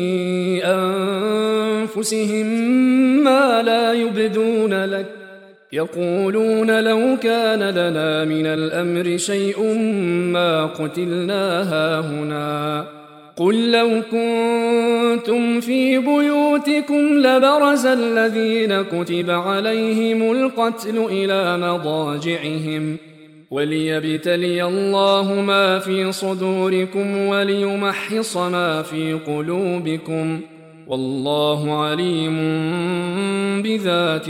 أنفسهم ما لا يبدون لك يقولون لو كان لنا من الأمر شيء ما قتلنا هاهنا قل لو كنتم في بيوتكم لبرز الذين كتب عليهم القتل إلى مضاجعهم وليبتلي الله ما في صدوركم وليمحص ما في قلوبكم والله عليم بذات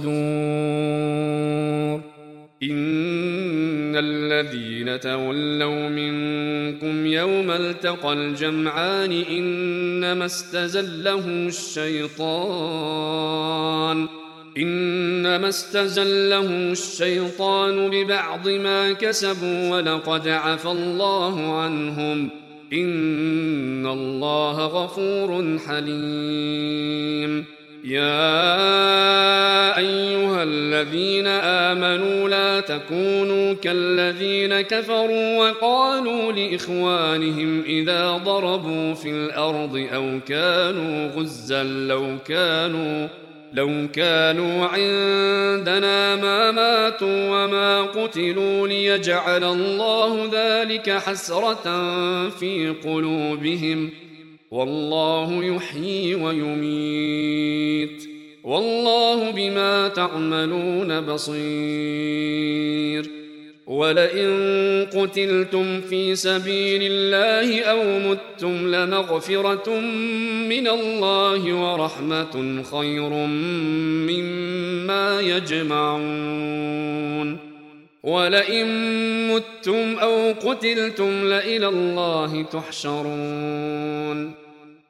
الصدور. إن الذين تولوا منكم يوم التقى الجمعان إنما استزلهم الشيطان إنما استزلهم الشيطان ببعض ما كسبوا ولقد عفى الله عنهم إن الله غفور حليم. يا أيها الذين آمنوا لا تكونوا كالذين كفروا وقالوا لإخوانهم إذا ضربوا في الأرض أو كانوا غزا لو كانوا لو كانوا عندنا ما ماتوا وما قتلوا ليجعل الله ذلك حسرة في قلوبهم والله يحيي ويميت والله بما تعملون بصير. ولئن قتلتم في سبيل الله أو متم لمغفرة من الله ورحمة خير مما يجمعون. ولئن متم أو قتلتم لإلى الله تحشرون.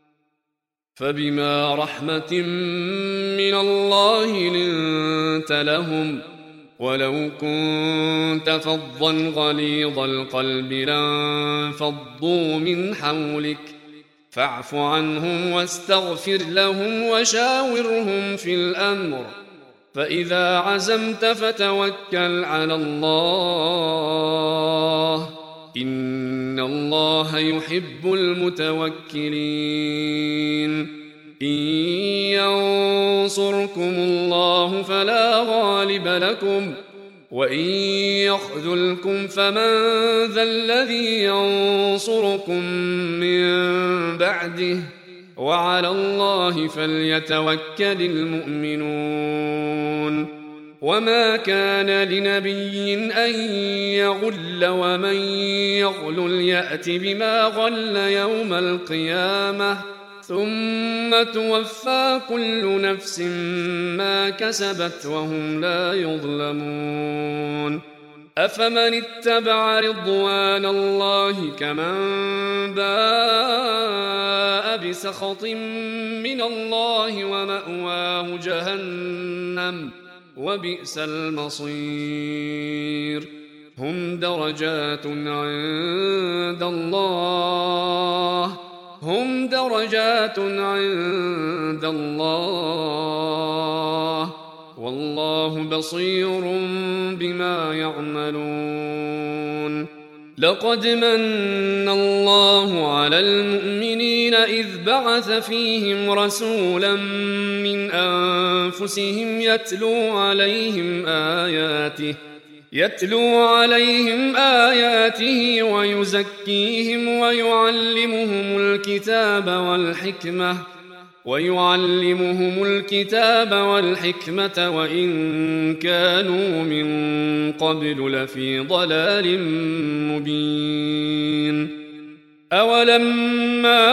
فبما رحمة من الله لنت لهم ولو كنت فظا غليظ القلب لانفضوا من حولك فاعف عنهم واستغفر لهم وشاورهم في الأمر فإذا عزمت فتوكل على الله إن الله يحب المتوكلين. إن ينصركم الله فلا غالب لكم وإن يخذلكم فمن ذا الذي ينصركم من بعده وعلى الله فليتوكل المؤمنون. وما كان لنبي أن يغل ومن يغل يأت بما غل يوم القيامة ثم توفى كل نفس ما كسبت وهم لا يظلمون. أفمن اتبع رضوان الله كمن باء بسخط من الله ومأواه جهنم وبئس المصير. هم درجات عند الله هم درجات عند الله والله بصير بما يعملون. لقد من الله على المؤمنين إذ بعث فيهم رسولا من أنفسهم يتلو عليهم آياته يتلو عليهم آياته ويزكيهم ويعلمهم الكتاب والحكمة ويعلمهم الكتاب والحكمة وإن كانوا من قبل لفي ضلال مبين. أولما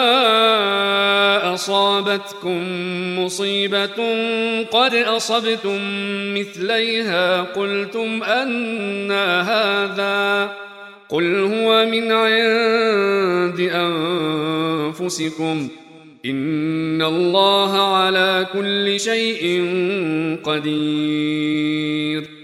أصابتكم مصيبة قد أصبتم مثليها قلتم أنى هذا قل هو من عند أنفسكم إن الله على كل شيء قدير.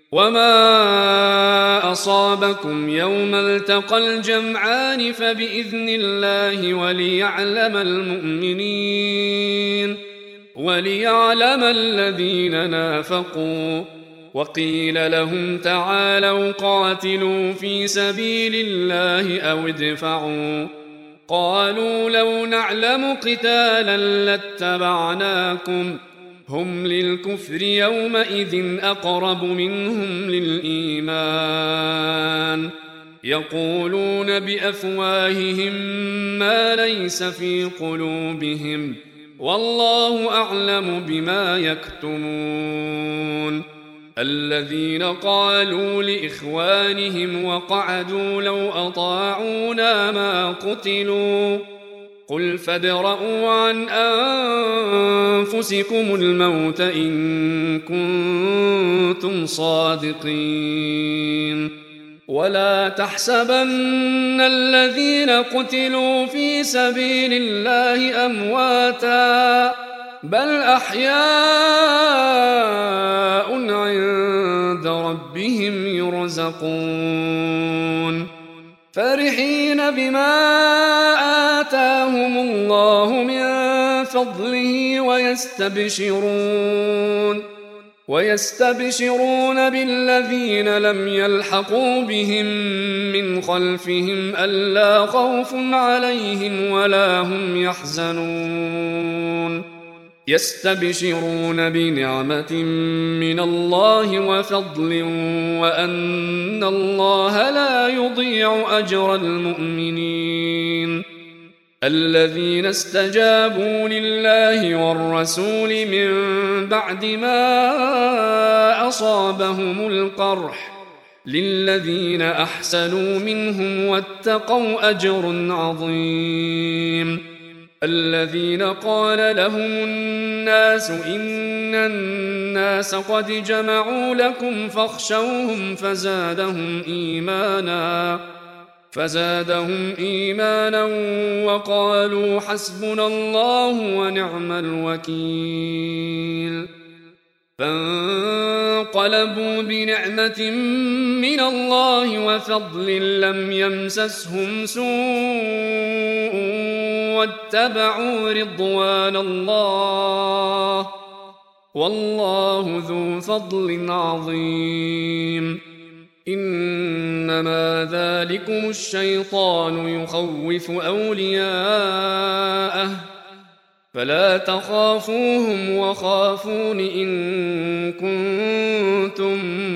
وما أصابكم يوم التقى الجمعان فبإذن الله وليعلم المؤمنين وليعلم الذين نافقوا. وقيل لهم تعالوا قاتلوا في سبيل الله أو ادفعوا قالوا لو نعلم قتالا لاتبعناكم هم للكفر يومئذ أقرب منهم للإيمان يقولون بأفواههم ما ليس في قلوبهم والله أعلم بما يكتمون. الذين قالوا لإخوانهم وقعدوا لو أطاعونا ما قتلوا قل فادرءوا عن أنفسكم الموت إن كنتم صادقين. ولا تحسبن الذين قتلوا في سبيل الله أمواتا بل أحياء عند ربهم يرزقون فرحين بما آتاهم الله من فضله ويستبشرون ويستبشرون بالذين لم يلحقوا بهم من خلفهم ألا خوف عليهم ولا هم يحزنون يستبشرون بنعمة من الله وفضل وأن الله لا يضيع أجر المؤمنين. الذين استجابوا لله والرسول من بعد ما أصابهم القرح للذين أحسنوا منهم واتقوا أجر عظيم. الذين قال لهم الناس إن الناس قد جمعوا لكم فاخشوهم فزادهم إيمانا فزادهم إيمانا وقالوا حسبنا الله ونعم الوكيل. فانقلبوا بنعمة من الله وفضل لم يمسسهم سوء واتبعوا رضوان الله والله ذو فضل عظيم. إنما ذلكم الشيطان يخوف أولياءه فلا تخافوهم وخافون إن كنتم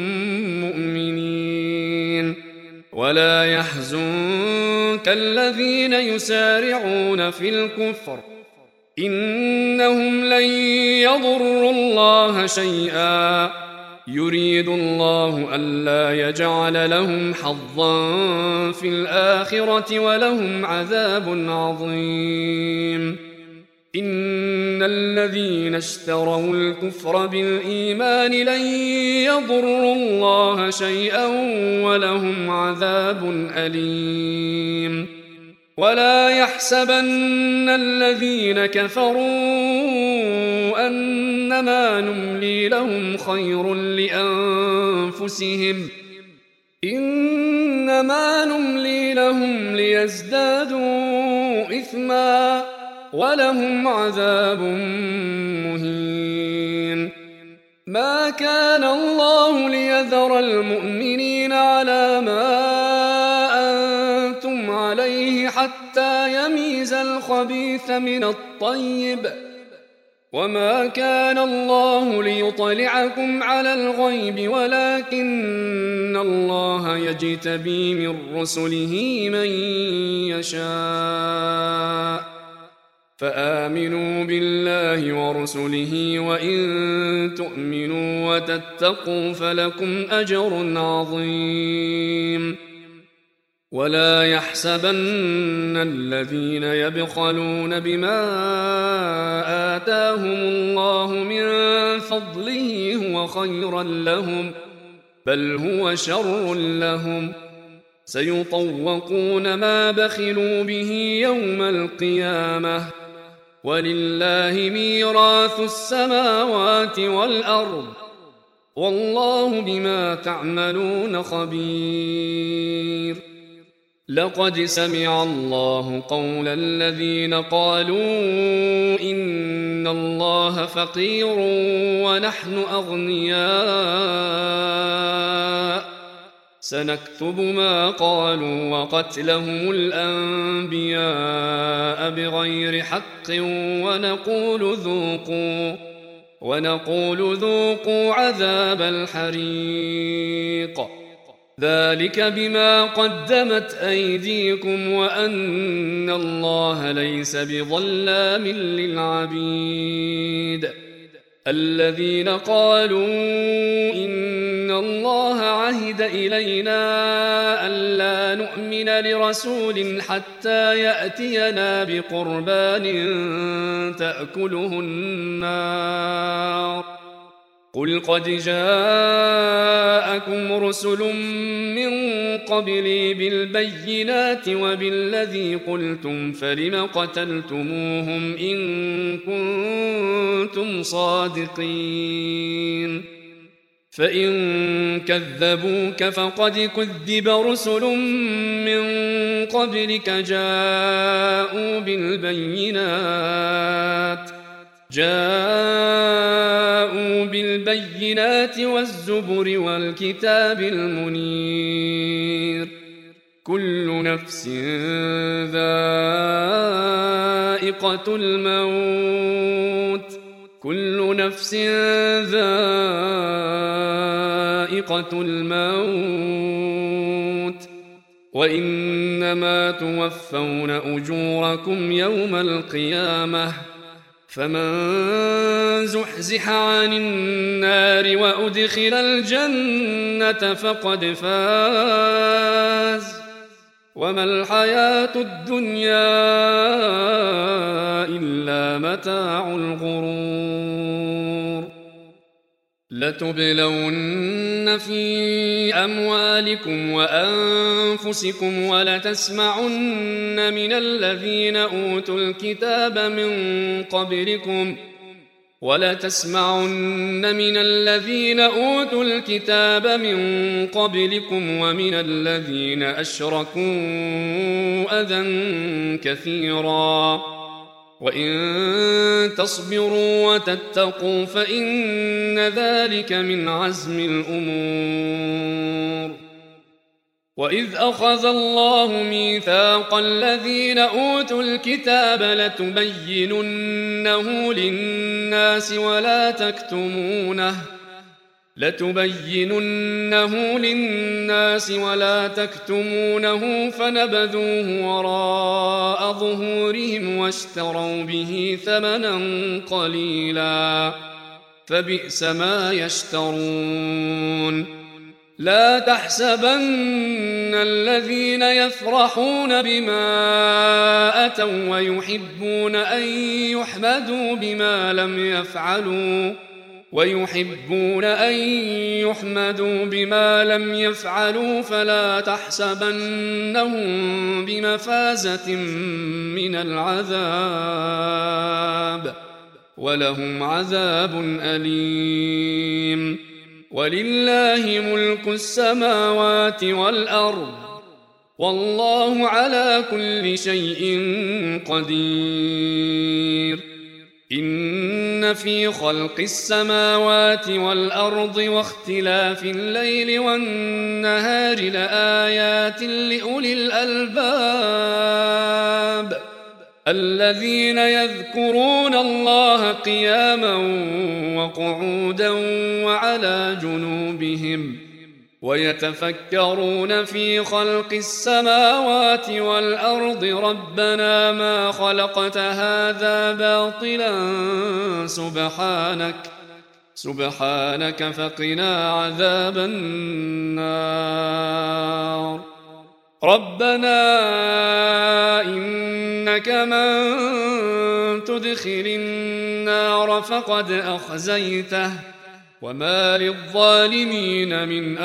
مؤمنين. ولا يحزنك الذين يسارعون في الكفر إنهم لن يضروا الله شيئا يريد الله ألا يجعل لهم حظا في الآخرة ولهم عذاب عظيم. إن الذين اشتروا الكفر بالإيمان لن يضروا الله شيئا ولهم عذاب أليم. ولا يحسبن الذين كفروا أنما نملي لهم خير لأنفسهم إنما نملي لهم ليزدادوا إثما ولهم عذاب مهين. ما كان الله ليذر المؤمنين على ما أنتم عليه حتى يميز الخبيث من الطيب وما كان الله ليطلعكم على الغيب ولكن الله يجتبي من رسله من يشاء فآمنوا بالله ورسله وإن تؤمنوا وتتقوا فلكم أجر عظيم. ولا يحسبن الذين يبخلون بما آتاهم الله من فضله هو خيرا لهم بل هو شر لهم سيطوقون ما بخلوا به يوم القيامة ولله ميراث السماوات والأرض والله بما تعملون خبير. لقد سمع الله قول الذين قالوا إن الله فقير ونحن أغنياء سنكتب ما قالوا وقتلهم الأنبياء بغير حق ونقول ذوقوا ونقول ذوقوا عذاب الحريق ذلك بما قدمت أيديكم وأن الله ليس بظلام للعبيد. الذين قالوا إن الله عهد إلينا ألا نؤمن لرسول حتى يأتينا بقربان تأكله النار قل قد جاءكم رسل من قبلي بالبينات وبالذي قلتم فلم قتلتموهم إن كنتم صادقين فإن كذبوك فقد كذب رسل من قبلك جاءوا بالبينات جاءوا بالبينات والزبر والكتاب المنير كل نفس ذائقة الموت كل نفس ذائقة الموت وإنما توفون أجوركم يوم القيامة فمن زحزح عن النار وأدخل الجنة فقد فاز وما الحياة الدنيا إلا متاع الغرور لتبلون في أموالكم وأنفسكم ولتسمعن من الذين أوتوا الكتاب من قبلكم ولتسمعن من الذين أوتوا الكتاب من قبلكم ومن الذين أشركوا أذى كثيرا وإن تصبروا وتتقوا فإن ذلك من عزم الأمور وإذ أخذ الله ميثاق الذين أوتوا الكتاب لتبيننه للناس ولا تكتمونه لتبيننه للناس ولا تكتمونه فنبذوه وراء ظهورهم واشتروا به ثمنا قليلا فبئس ما يشترون لا تحسبن الذين يفرحون بما أتوا ويحبون أن يحمدوا بما لم يفعلوا ويحبون أن يحمدوا بما لم يفعلوا فلا تحسبنهم بمفازة من العذاب ولهم عذاب أليم ولله ملك السماوات والأرض والله على كل شيء قدير إن في خلق السماوات والأرض واختلاف الليل والنهار لآيات لأولي الألباب الذين يذكرون الله قياما وقعودا وعلى جنوبهم ويتفكرون في خلق السماوات والأرض ربنا ما خلقت هذا باطلا سبحانك سبحانك فقنا عذاب النار ربنا إنك من تدخل النار فقد أخزيته وما للظالمين من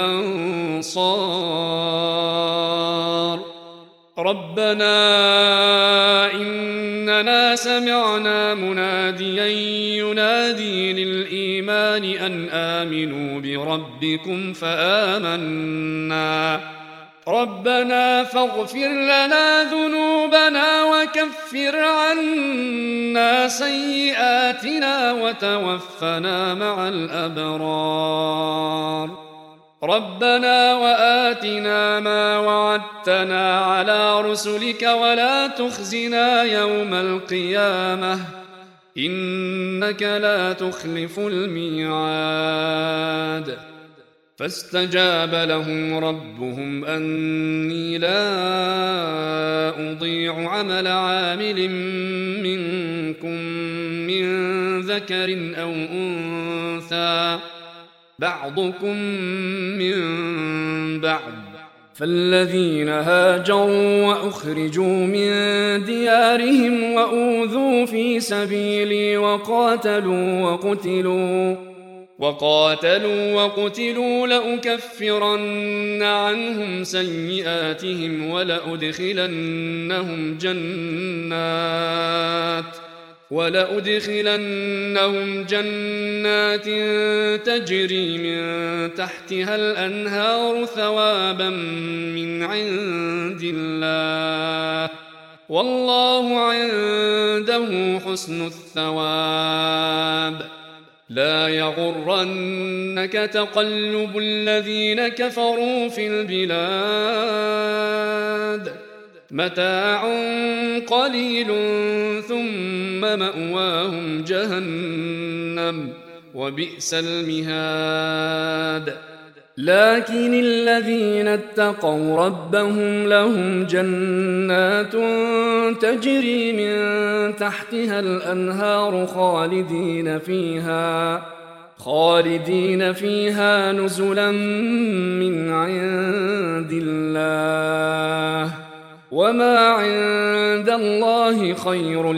أنصار ربنا إننا سمعنا مناديا ينادي للإيمان أن آمنوا بربكم فآمنا ربنا فاغفر لنا ذنوبنا وكفر عنا سيئاتنا وتوفنا مع الأبرار ربنا وآتنا ما وعدتنا على رسلك ولا تخزنا يوم القيامة إنك لا تخلف الميعاد فاستجاب لهم ربهم أني لا أضيع عمل عامل منكم من ذكر أو أنثى بعضكم من بعض، فالذين هاجروا وأخرجوا من ديارهم وأوذوا في سبيلي وقاتلوا وقتلوا وقاتلوا وقتلوا لأكفرن عنهم سيئاتهم ولأدخلنهم جنات ولأدخلنهم جنات تجري من تحتها الأنهار ثوابا من عند الله، والله عنده حسن الثواب. لا يغرنك تقلب الذين كفروا في البلاد، متاع قليل ثم مأواهم جهنم وبئس المهاد. لكن الذين اتقوا ربهم لهم جنات تجري من تحتها الأنهار خالدين فيها خالدين فيها نزلا من عند الله، وما عند الله خير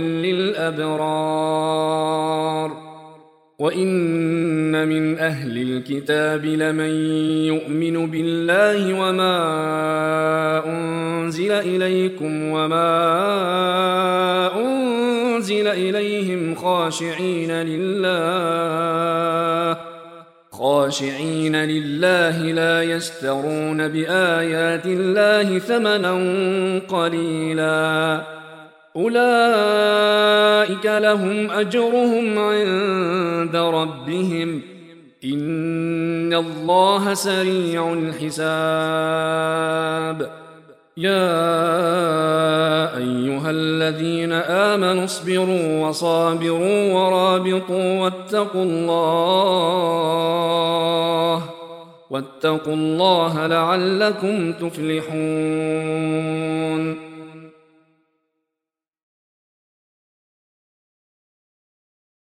للأبرار. وإن من أهل الكتاب لمن يؤمن بالله وما أنزل إليكم وما أنزل إليهم خاشعين لله خاشعين لله لا يشترون بآيات الله ثمنا قليلا، أولئك لهم أجرهم عند ربهم إن الله سريع الحساب. يا أيها الذين آمنوا اصبروا وصابروا ورابطوا واتقوا الله واتقوا الله لعلكم تفلحون.